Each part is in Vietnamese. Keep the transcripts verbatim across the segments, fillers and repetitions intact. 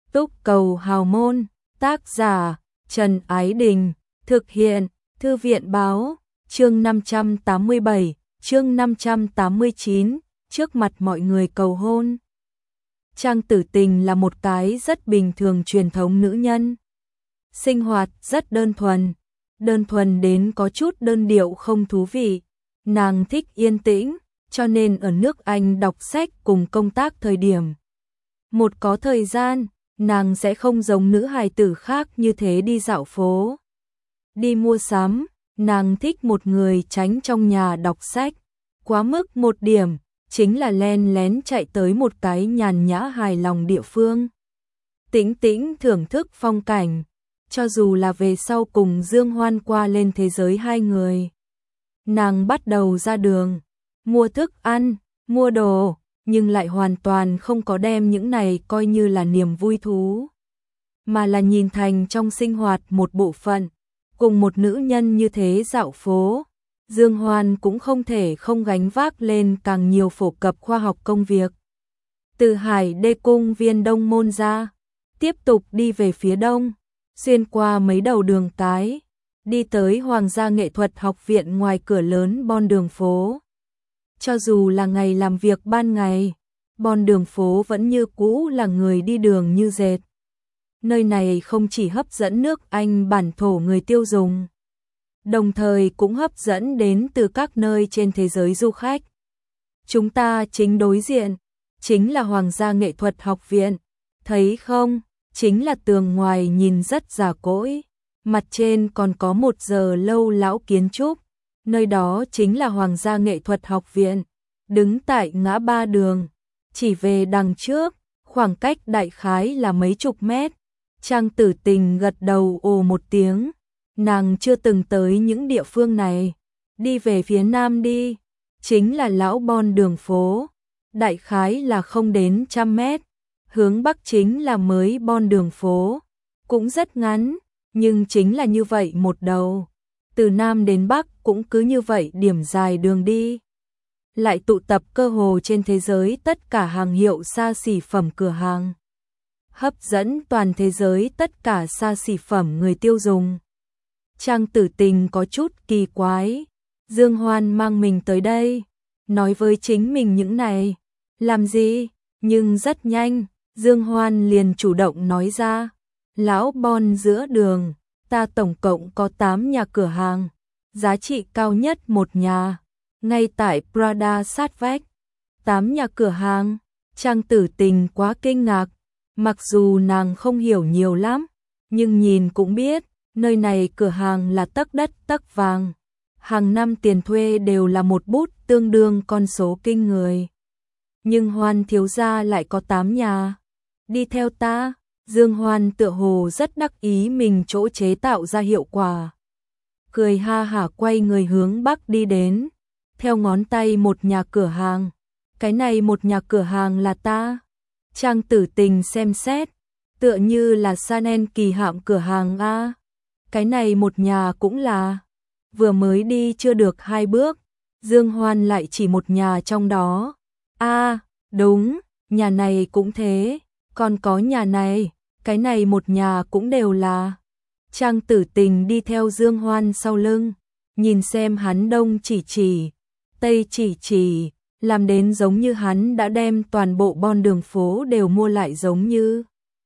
Túc Cầu Hào Môn, tác giả Trần Ái Đình, thực hiện Thư viện Báo, chương năm trăm tám mươi bảy, chương năm trăm tám mươi chín, trước mặt mọi người cầu hôn. Trang Tử Tình là một cái rất bình thường truyền thống nữ nhân. Sinh hoạt rất đơn thuần, đơn thuần đến có chút đơn điệu không thú vị. Nàng thích yên tĩnh, cho nên ở nước Anh đọc sách cùng công tác thời điểm. Một có thời gian, nàng sẽ không giống nữ hài tử khác như thế đi dạo phố, đi mua sắm. Nàng thích một người tránh trong nhà đọc sách. Quá mức một điểm, chính là len lén chạy tới một cái nhàn nhã hài lòng địa phương. Tĩnh tĩnh thưởng thức phong cảnh, cho dù là về sau cùng Dương Hoan qua lên thế giới hai người. Nàng bắt đầu ra đường, mua thức ăn, mua đồ, nhưng lại hoàn toàn không có đem những này coi như là niềm vui thú, mà là nhìn thành trong sinh hoạt một bộ phận. Cùng một nữ nhân như thế dạo phố, Dương Hoan cũng không thể không gánh vác lên càng nhiều phổ cập khoa học công việc. Từ Hải Đê cung viên Đông Môn ra, tiếp tục đi về phía đông, xuyên qua mấy đầu đường cái, đi tới Hoàng gia Nghệ thuật học viện ngoài cửa lớn bon đường phố. Cho dù là ngày làm việc ban ngày, bon đường phố vẫn như cũ là người đi đường như dệt. Nơi này không chỉ hấp dẫn nước Anh bản thổ người tiêu dùng, đồng thời cũng hấp dẫn đến từ các nơi trên thế giới du khách. Chúng ta chính đối diện, chính là Hoàng gia Nghệ thuật học viện, thấy không, chính là tường ngoài nhìn rất già cỗi, mặt trên còn có một giờ lâu lão kiến trúc, nơi đó chính là Hoàng gia Nghệ thuật học viện, đứng tại ngã ba đường, chỉ về đằng trước, khoảng cách đại khái là mấy chục mét. Trang Tử Tình gật đầu ồ một tiếng, nàng chưa từng tới những địa phương này. Đi về phía nam đi, chính là lão bon đường phố, đại khái là không đến trăm mét. Hướng bắc chính là mới bon đường phố, cũng rất ngắn, nhưng chính là như vậy một đầu. Từ nam đến bắc cũng cứ như vậy điểm dài đường đi. Lại tụ tập cơ hồ trên thế giới tất cả hàng hiệu xa xỉ phẩm cửa hàng, hấp dẫn toàn thế giới tất cả xa xỉ phẩm người tiêu dùng. Trang Tử Tình có chút kỳ quái, Dương Hoan mang mình tới đây, nói với chính mình những này, làm gì? Nhưng rất nhanh, Dương Hoan liền chủ động nói ra, lão bon giữa đường, ta tổng cộng có tám nhà cửa hàng, giá trị cao nhất một nhà, ngay tại Prada sát vách. tám nhà cửa hàng, Trang Tử Tình quá kinh ngạc. Mặc dù nàng không hiểu nhiều lắm, nhưng nhìn cũng biết, nơi này cửa hàng là tấc đất tấc vàng. Hàng năm tiền thuê đều là một bút tương đương con số kinh người. Nhưng Hoan thiếu gia lại có tám nhà. Đi theo ta, Dương Hoan tựa hồ rất đắc ý mình chỗ chế tạo ra hiệu quả. Cười ha hả quay người hướng bắc đi đến, theo ngón tay một nhà cửa hàng. Cái này một nhà cửa hàng là ta. Trang Tử Tình xem xét, tựa như là Chanel kỳ hạm cửa hàng a. Cái này một nhà cũng là. Vừa mới đi chưa được hai bước, Dương Hoan lại chỉ một nhà trong đó. A, đúng, nhà này cũng thế, còn có nhà này, cái này một nhà cũng đều là. Trang Tử Tình đi theo Dương Hoan sau lưng, nhìn xem hắn đông chỉ chỉ, tây chỉ chỉ, làm đến giống như hắn đã đem toàn bộ bon đường phố đều mua lại giống như.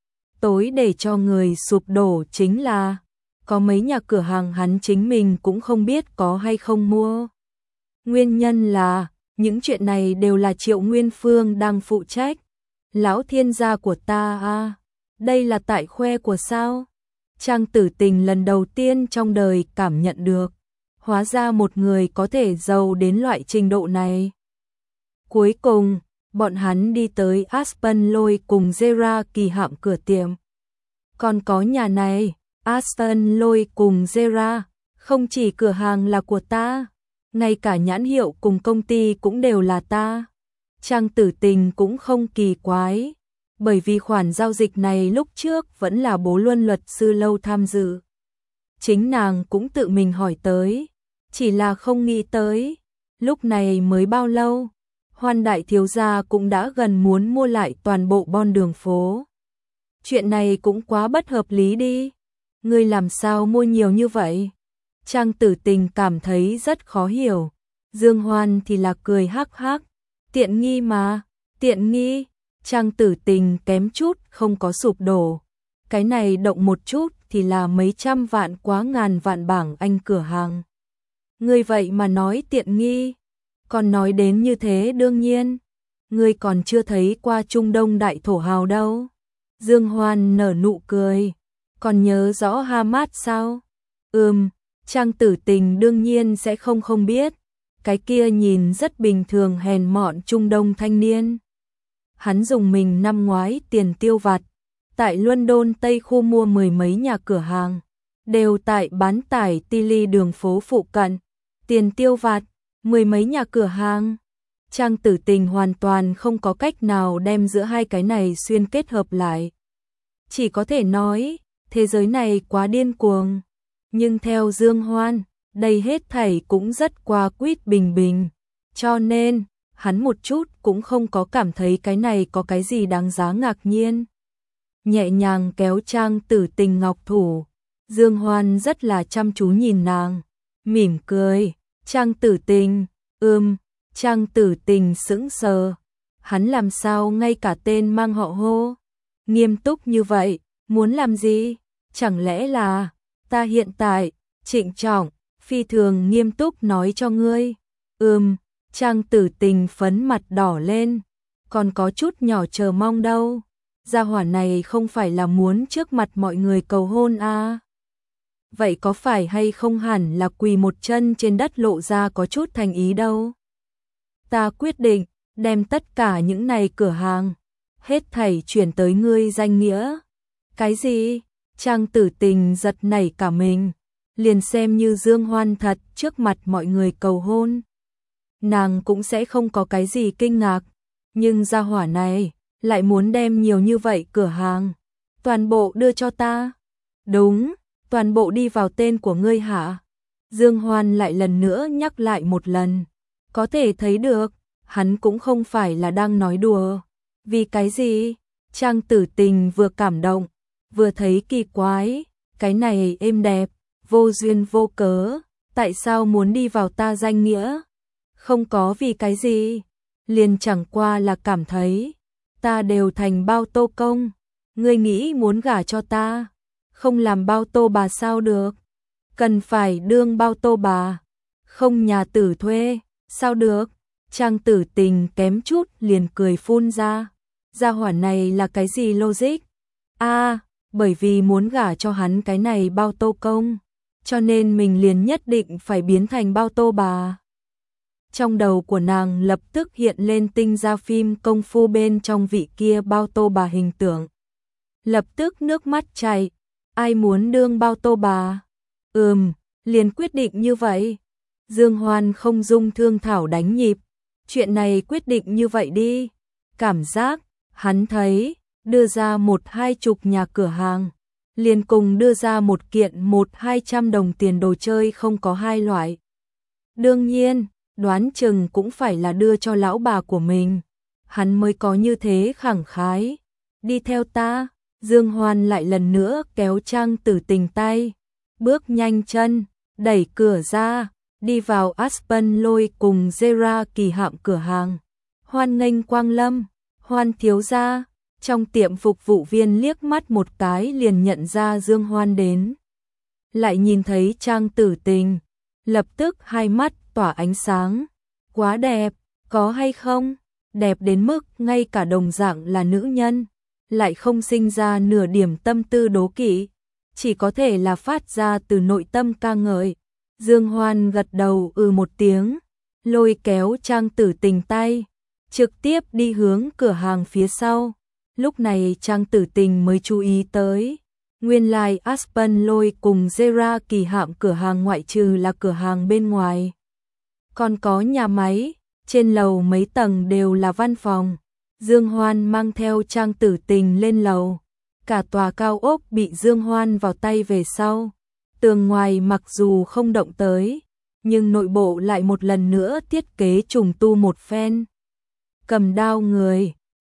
Tối để cho người sụp đổ chính là, có mấy nhà cửa hàng hắn chính mình cũng không biết có hay không mua. Nguyên nhân là, những chuyện này đều là Triệu Nguyên Phương đang phụ trách. Lão thiên gia của ta à, đây là tại khoe của sao? Trang Tử Tình lần đầu tiên trong đời cảm nhận được, hóa ra một người có thể giàu đến loại trình độ này. Cuối cùng, bọn hắn đi tới Aspen Lôi cùng Zera kỳ hạm cửa tiệm. Còn có nhà này, Aspen Lôi cùng Zera, không chỉ cửa hàng là của ta, ngay cả nhãn hiệu cùng công ty cũng đều là ta. Trang Tử Tình cũng không kỳ quái, bởi vì khoản giao dịch này lúc trước vẫn là Bố Luân luật sư Lâu tham dự. Chính nàng cũng tự mình hỏi tới, chỉ là không nghĩ tới, lúc này mới bao lâu. Hoan đại thiếu gia cũng đã gần muốn mua lại toàn bộ bon đường phố. Chuyện này cũng quá bất hợp lý đi. Ngươi làm sao mua nhiều như vậy? Trang Tử Tình cảm thấy rất khó hiểu. Dương Hoan thì là cười hắc hắc. Tiện nghi mà, tiện nghi. Trang Tử Tình kém chút không có sụp đổ. Cái này động một chút thì là mấy trăm vạn quá ngàn vạn bảng Anh cửa hàng. Ngươi vậy mà nói tiện nghi. Còn nói đến như thế đương nhiên. Ngươi còn chưa thấy qua Trung Đông đại thổ hào đâu. Dương Hoan nở nụ cười. Còn nhớ rõ Hamad sao? Ừm, Trang Tử Tình đương nhiên sẽ không không biết. Cái kia nhìn rất bình thường hèn mọn Trung Đông thanh niên. Hắn dùng mình năm ngoái tiền tiêu vặt. Tại London Tây khu mua mười mấy nhà cửa hàng. Đều tại bán tải Tilly đường phố phụ cận. Tiền tiêu vặt, mười mấy nhà cửa hàng. Trang Tử Tình hoàn toàn không có cách nào đem giữa hai cái này xuyên kết hợp lại. Chỉ có thể nói, thế giới này quá điên cuồng. Nhưng theo Dương Hoan, đây hết thảy cũng rất qua quýt bình bình. Cho nên, hắn một chút cũng không có cảm thấy cái này có cái gì đáng giá ngạc nhiên. Nhẹ nhàng kéo Trang Tử Tình ngọc thủ. Dương Hoan rất là chăm chú nhìn nàng. Mỉm cười. Trang Tử Tình, ưm, Trang Tử Tình sững sờ. Hắn làm sao ngay cả tên mang họ hô. Nghiêm túc như vậy, muốn làm gì? Chẳng lẽ là, ta hiện tại, trịnh trọng, phi thường nghiêm túc nói cho ngươi. Ừm, Trang Tử Tình phấn mặt đỏ lên. Còn có chút nhỏ chờ mong đâu. Gia hỏa này không phải là muốn trước mặt mọi người cầu hôn à? Vậy có phải hay không hẳn là quỳ một chân trên đất lộ ra có chút thành ý đâu. Ta quyết định, đem tất cả những này cửa hàng, hết thảy chuyển tới ngươi danh nghĩa. Cái gì? Trang Tử Tình giật nảy cả mình, liền xem như Dương Hoan thật trước mặt mọi người cầu hôn. Nàng cũng sẽ không có cái gì kinh ngạc, nhưng gia hỏa này lại muốn đem nhiều như vậy cửa hàng, toàn bộ đưa cho ta. Đúng. Toàn bộ đi vào tên của ngươi hả? Dương Hoan lại lần nữa nhắc lại một lần. Có thể thấy được, hắn cũng không phải là đang nói đùa. Vì cái gì? Trang Tử Tình vừa cảm động, vừa thấy kỳ quái. Cái này êm đẹp, vô duyên vô cớ. Tại sao muốn đi vào ta danh nghĩa? Không có vì cái gì. Liền chẳng qua là cảm thấy. Ta đều thành bao tô công. Ngươi nghĩ muốn gả cho ta? Không làm bao tô bà sao được? Cần phải đương bao tô bà. Không nhà tử thuê, sao được? Trang Tử Tình kém chút liền cười phun ra. Gia hỏa này là cái gì logic? À, bởi vì muốn gả cho hắn cái này bao tô công, cho nên mình liền nhất định phải biến thành bao tô bà. Trong đầu của nàng lập tức hiện lên tinh ra phim công phu bên trong vị kia bao tô bà hình tượng. Lập tức nước mắt chảy. Ai muốn đương bao tô bà? Ừm, liền quyết định như vậy. Dương Hoan không dung thương thảo đánh nhịp. Chuyện này quyết định như vậy đi. Cảm giác, hắn thấy, đưa ra một hai chục nhà cửa hàng. Liền cùng đưa ra một kiện một hai trăm đồng tiền đồ chơi không có hai loại. Đương nhiên, đoán chừng cũng phải là đưa cho lão bà của mình. Hắn mới có như thế khẳng khái. Đi theo ta. Dương Hoan lại lần nữa kéo Trang Tử Tình tay, bước nhanh chân, đẩy cửa ra, đi vào Aspen Lôi cùng Zera Kỳ Hạm cửa hàng. Hoan nghênh quang lâm, Hoan thiếu gia. Trong tiệm phục vụ viên liếc mắt một cái liền nhận ra Dương Hoan đến. Lại nhìn thấy Trang Tử Tình, lập tức hai mắt tỏa ánh sáng. Quá đẹp, có hay không? Đẹp đến mức ngay cả đồng dạng là nữ nhân lại không sinh ra nửa điểm tâm tư đố kỵ, chỉ có thể là phát ra từ nội tâm ca ngợi. Dương Hoan gật đầu ừ một tiếng, lôi kéo Trang Tử Tình tay, trực tiếp đi hướng cửa hàng phía sau. Lúc này Trang Tử Tình mới chú ý tới, nguyên lai Aspen Lôi cùng Zera Kỳ Hạm cửa hàng ngoại trừ là cửa hàng bên ngoài, còn có nhà máy, trên lầu mấy tầng đều là văn phòng. Dương Hoan mang theo Trang Tử Tình lên lầu. Cả tòa cao ốc bị Dương Hoan vào tay về sau. Tường ngoài mặc dù không động tới, nhưng nội bộ lại một lần nữa thiết kế trùng tu một phen. Cầm đao người,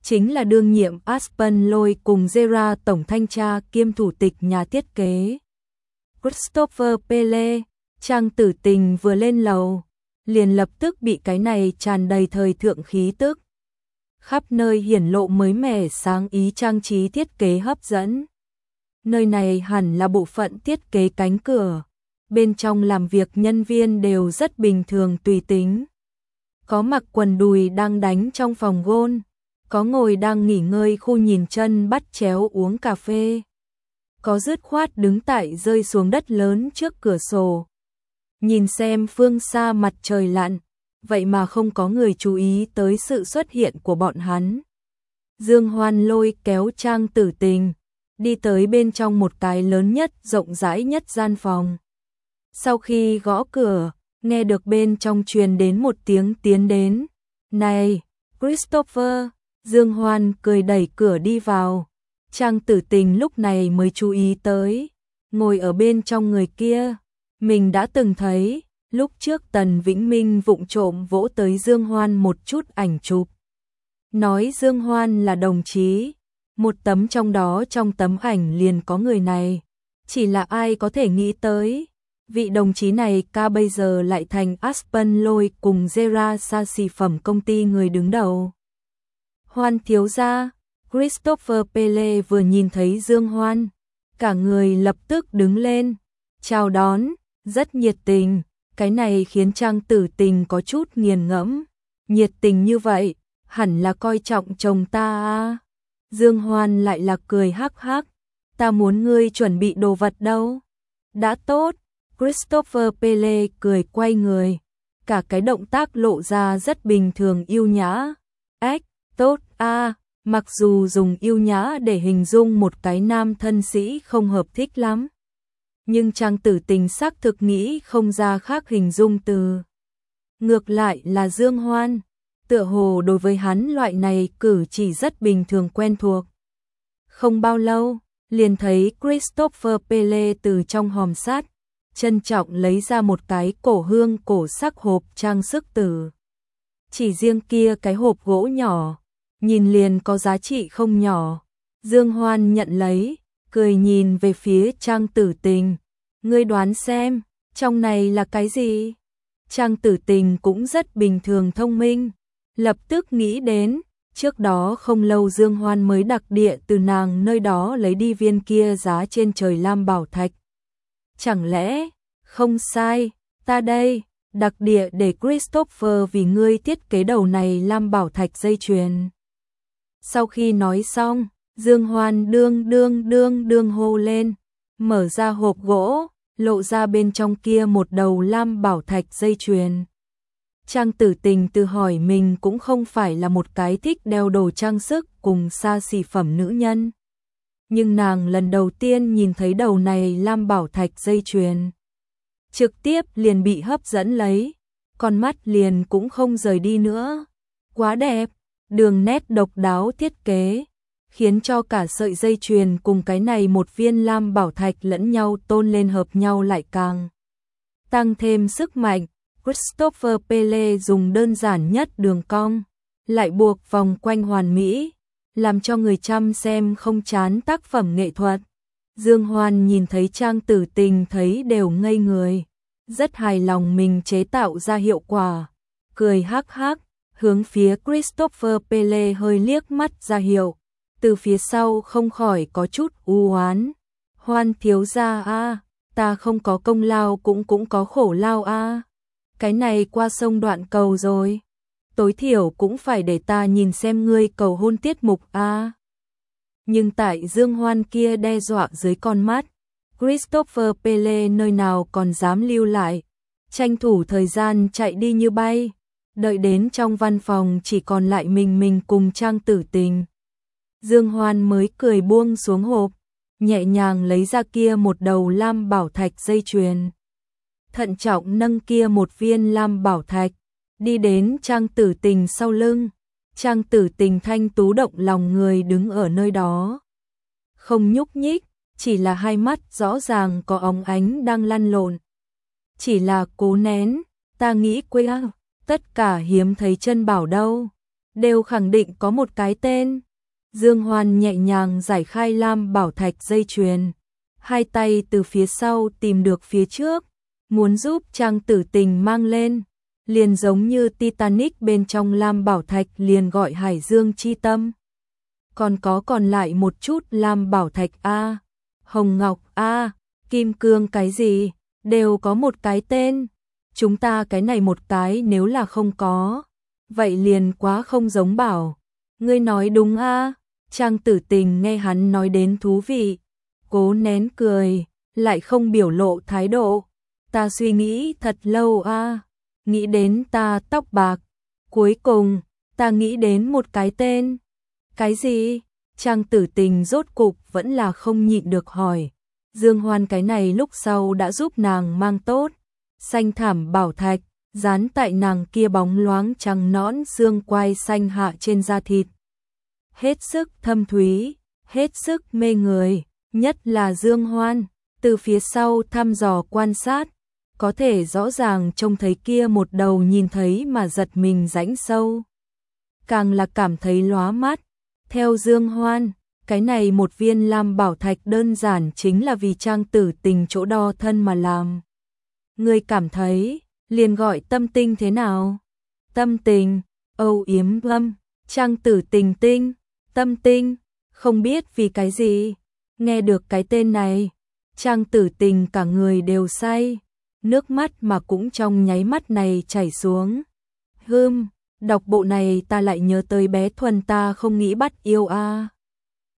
chính là đương nhiệm Aspen Lloyd cùng Gera tổng thanh tra kiêm thủ tịch nhà thiết kế Christopher Pele. Trang Tử Tình vừa lên lầu, liền lập tức bị cái này tràn đầy thời thượng khí tức, khắp nơi hiển lộ mới mẻ sáng ý trang trí thiết kế hấp dẫn. Nơi này hẳn là bộ phận thiết kế cánh cửa, bên trong làm việc nhân viên đều rất bình thường tùy tính. Có mặc quần đùi đang đánh trong phòng gôn, có ngồi đang nghỉ ngơi khu nhìn chân bắt chéo uống cà phê, có dứt khoát đứng tại rơi xuống đất lớn trước cửa sổ, nhìn xem phương xa mặt trời lặn, vậy mà không có người chú ý tới sự xuất hiện của bọn hắn. Dương Hoan lôi kéo Trang Tử Tình, đi tới bên trong một cái lớn nhất, rộng rãi nhất gian phòng. Sau khi gõ cửa, nghe được bên trong truyền đến một tiếng tiến đến. Này, Christopher! Dương Hoan cười đẩy cửa đi vào. Trang Tử Tình lúc này mới chú ý tới, ngồi ở bên trong người kia, mình đã từng thấy, lúc trước Tần Vĩnh Minh vụng trộm vỗ tới Dương Hoan một chút ảnh chụp. Nói Dương Hoan là đồng chí, một tấm trong đó trong tấm ảnh liền có người này. Chỉ là ai có thể nghĩ tới, vị đồng chí này ca bây giờ lại thành Aspen Lloyd cùng Gera xa xỉ phẩm công ty người đứng đầu. Hoan thiếu gia, Christopher Pele vừa nhìn thấy Dương Hoan, cả người lập tức đứng lên, chào đón, rất nhiệt tình, cái này khiến Trang Tử Tình có chút nghiền ngẫm, nhiệt tình như vậy, hẳn là coi trọng chồng ta à. Dương Hoan lại là cười hắc hắc, ta muốn ngươi chuẩn bị đồ vật đâu. Đã tốt, Christopher Pele cười quay người, cả cái động tác lộ ra rất bình thường yêu nhã. Ếch, tốt a, mặc dù dùng yêu nhã để hình dung một cái nam thân sĩ không hợp thích lắm, nhưng Trang Tử Tình xác thực nghĩ không ra khác hình dung từ. Ngược lại là Dương Hoan, tựa hồ đối với hắn loại này cử chỉ rất bình thường quen thuộc. Không bao lâu, liền thấy Christopher Pele từ trong hòm sát, trân trọng lấy ra một cái cổ hương cổ sắc hộp trang sức tử. Chỉ riêng kia cái hộp gỗ nhỏ, nhìn liền có giá trị không nhỏ. Dương Hoan nhận lấy, cười nhìn về phía Trang Tử Tình. Ngươi đoán xem, trong này là cái gì? Trang Tử Tình cũng rất bình thường thông minh, lập tức nghĩ đến, trước đó không lâu Dương Hoan mới đặc địa từ nàng nơi đó lấy đi viên kia giá trên trời lam bảo thạch. Chẳng lẽ, không sai, ta đây, đặc địa để Christopher vì ngươi thiết kế đầu này lam bảo thạch dây chuyền. Sau khi nói xong, Dương Hoan đương đương đương đương hô lên, mở ra hộp gỗ, lộ ra bên trong kia một đầu lam bảo thạch dây chuyền. Trang Tử Tình tự hỏi mình cũng không phải là một cái thích đeo đồ trang sức cùng xa xỉ phẩm nữ nhân. Nhưng nàng lần đầu tiên nhìn thấy đầu này lam bảo thạch dây chuyền, trực tiếp liền bị hấp dẫn lấy, con mắt liền cũng không rời đi nữa. Quá đẹp, đường nét độc đáo thiết kế, khiến cho cả sợi dây chuyền cùng cái này một viên lam bảo thạch lẫn nhau tôn lên hợp nhau lại càng tăng thêm sức mạnh. Christopher Pele dùng đơn giản nhất đường cong, lại buộc vòng quanh hoàn mỹ, làm cho người chăm xem không chán tác phẩm nghệ thuật. Dương Hoan nhìn thấy Trang Tử Tình thấy đều ngây người, rất hài lòng mình chế tạo ra hiệu quả, cười hắc hắc, hướng phía Christopher Pele hơi liếc mắt ra hiệu, từ phía sau không khỏi có chút u oán. Hoan thiếu gia a, ta không có công lao cũng cũng có khổ lao a. Cái này qua sông đoạn cầu rồi, tối thiểu cũng phải để ta nhìn xem ngươi cầu hôn tiết mục a. Nhưng tại Dương Hoan kia đe dọa dưới con mắt, Christopher Pele nơi nào còn dám lưu lại, tranh thủ thời gian chạy đi như bay, đợi đến trong văn phòng chỉ còn lại mình mình cùng Trang Tử Tình. Dương Hoan mới cười buông xuống hộp, nhẹ nhàng lấy ra kia một đầu lam bảo thạch dây chuyền. Thận trọng nâng kia một viên lam bảo thạch, đi đến Trang Tử Tình sau lưng. Trang Tử Tình thanh tú động lòng người đứng ở nơi đó, không nhúc nhích, chỉ là hai mắt rõ ràng có óng ánh đang lăn lộn. Chỉ là cố nén, ta nghĩ quên, tất cả hiếm thấy chân bảo đâu. đều khẳng định có một cái tên. Dương Hoan nhẹ nhàng giải khai lam bảo thạch dây chuyền, hai tay từ phía sau tìm được phía trước, muốn giúp Trang Tử Tình mang lên, liền giống như Titanic bên trong lam bảo thạch liền gọi Hải Dương chi tâm. Còn có còn lại một chút lam bảo thạch a, hồng ngọc a, kim cương cái gì, đều có một cái tên. Chúng ta cái này một cái nếu là không có, vậy liền quá không giống bảo. Ngươi nói đúng a. Trang Tử Tình nghe hắn nói đến thú vị, cố nén cười, lại không biểu lộ thái độ. Ta suy nghĩ thật lâu a, nghĩ đến ta tóc bạc, cuối cùng ta nghĩ đến một cái tên. Cái gì? Trang Tử Tình rốt cục vẫn là không nhịn được hỏi. Dương Hoan cái này lúc sau đã giúp nàng mang tốt xanh thảm bảo thạch, dán tại nàng kia bóng loáng trắng nõn xương quai xanh hạ trên da thịt. Hết sức thâm thúy, hết sức mê người, nhất là Dương Hoan, từ phía sau thăm dò quan sát, có thể rõ ràng trông thấy kia một đầu nhìn thấy mà giật mình rãnh sâu. Càng là cảm thấy lóa mắt, theo Dương Hoan, cái này một viên lam bảo thạch đơn giản chính là vì Trang Tử Tình chỗ đo thân mà làm. Người cảm thấy, liền gọi tâm tinh thế nào? Tâm tình, âu yếm lâm, Trang Tử Tình tinh, tâm tinh, không biết vì cái gì. Nghe được cái tên này, Trang Tử Tình cả người đều say, nước mắt mà cũng trong nháy mắt này chảy xuống. Hừm, đọc bộ này ta lại nhớ tới bé Thuần ta không nghĩ bắt yêu a.